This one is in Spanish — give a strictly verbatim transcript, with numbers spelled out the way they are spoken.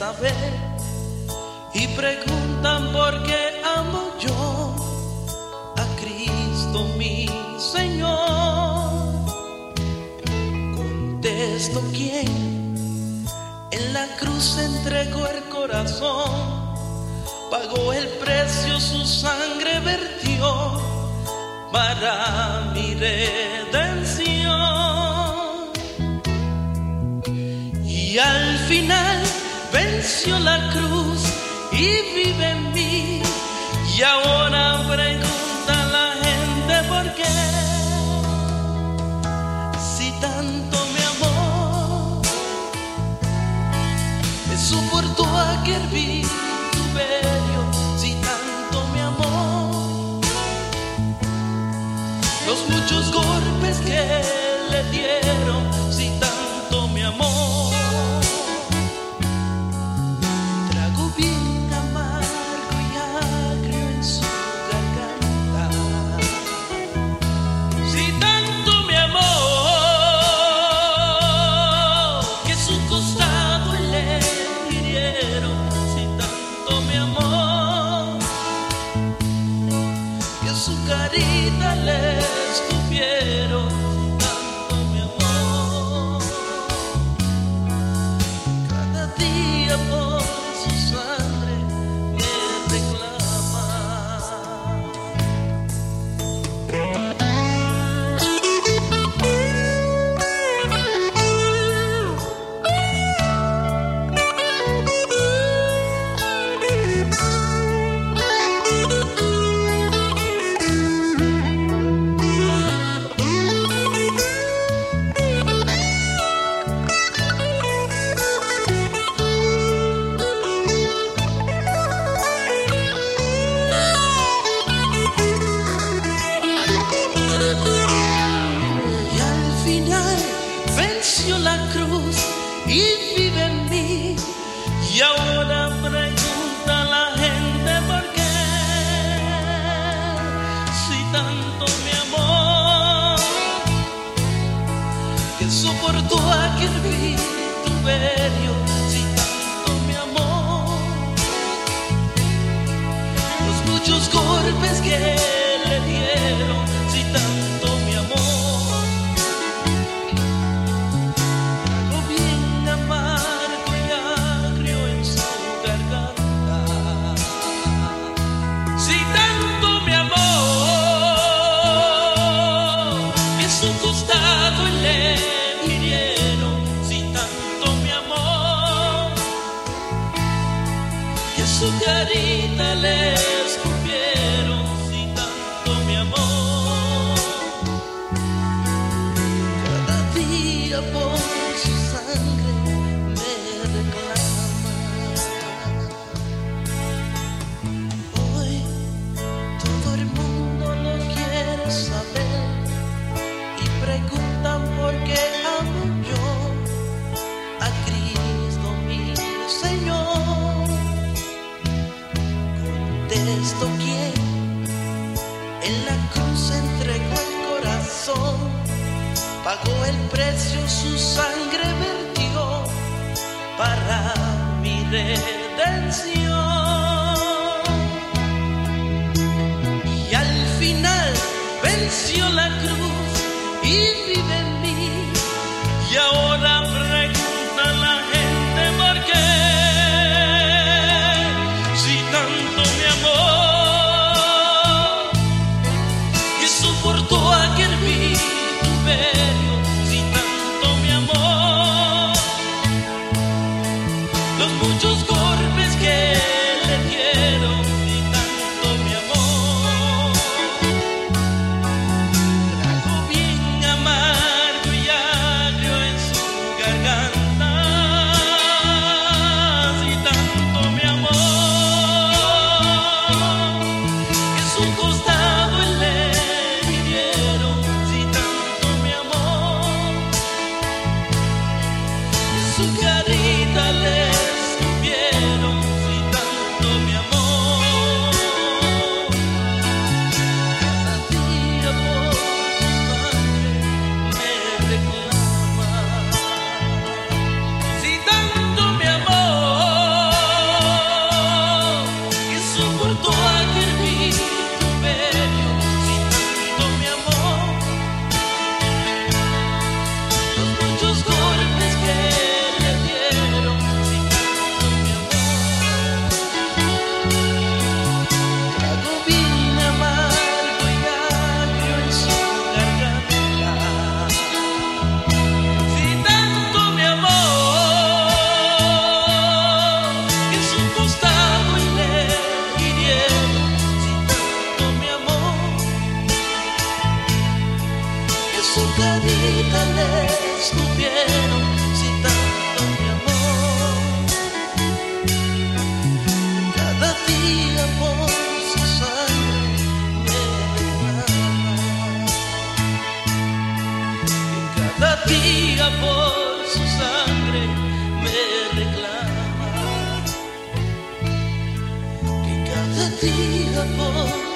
saber y preguntan por qué amo yo a Cristo mi Señor. Contesto, ¿quién en la cruz entregó el corazón? Pagó el precio, su sangre vertió para mi redención. Y al final venció la cruz y vive en mí. Y ahora pregunta la gente por qué, si tanto me amó, me soportó aquel vituperio. Si tanto me amó, los muchos golpes que le dieron. Si tanto me amó, trago bien amargo y agrio en su garganta. Si tanto me amó, que su costado le hirieron. Si tanto me amó, que su carita le escupieron. Tanto me amó, cada día por su sangre me reclama. Y al final venció la cruz y vive en mí. Y ahora pregunta la gente por qué, si tanto me amó, que soportó aquel vituperio. Si tanto me amó, los muchos golpes que le dieron. Si tanto me amó, trago bien amargo y agrio en su garganta. Si tanto me amó, que su costado le hirieron. Si tanto me amó, que su carita le escupieron. Si tanto me amó, cada día por su sangre me reclama. Hoy todo el mundo lo quiere saber y preguntan por qué amo yo a Cristo mi Señor. Contesto, ¿quién en la cruz entregó el corazón? Pagó el precio, su sangre vertió para mi redención. Y al final venció la cruz y vive en mí. Y ahora pregunta la gente por qué, si tanto me amó, que soportó aquel vituperio. Si tanto me amó, los muchos golpes que le dieron. Si tanto me amó, trago bien amargo carita le escupieron sin tanto mi amor. Cada día por su sangre me reclama. Cada día por su sangre me reclama. Que cada día por